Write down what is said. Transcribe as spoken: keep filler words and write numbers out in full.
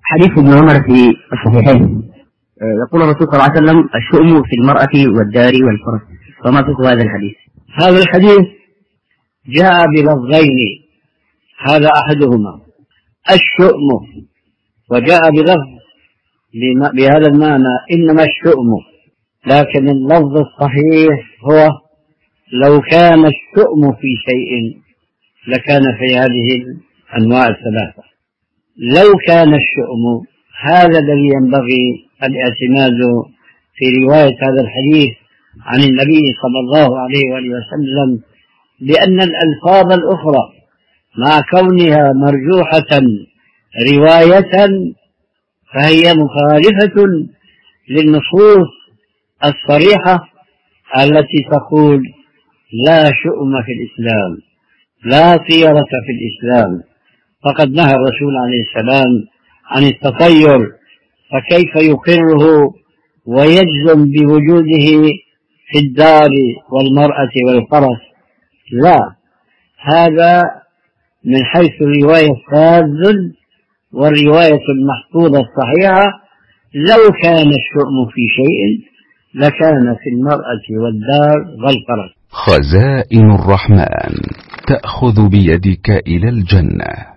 حديث ابن عمر في الصحيحين يقول الرسول صلى الله عليه وسلم: الشؤم في المرأة والدار والفرس. فما فقه هذا الحديث؟ هذا الحديث جاء بلفظين، هذا أحدهما الشؤم، وجاء بلفظ بهذا المعنى إنما الشؤم، لكن اللفظ الصحيح هو لو كان الشؤم في شيء لكان في هذه الأنواع الثلاثة. لو كان الشؤم، هذا الذي ينبغي الاعتماد في رواية هذا الحديث عن النبي صلى الله عليه وآله وسلم، لأن الألفاظ الأخرى مع كونها مرجوحة رواية فهي مخالفة للنصوص الصريحة التي تقول لا شؤم في الإسلام، لا طيرة في الإسلام، فقد نهى الرسول عليه السلام عن التطير، فكيف يقره ويجزم بوجوده في الدار والمرأة والفرس؟ لا، هذا من حيث الرواية الشاذ، والرواية المحفوظة الصحيحة لو كان الشؤم في شيء لكان في المرأة والدار والفرس. خزائن الرحمن تأخذ بيدك إلى الجنة.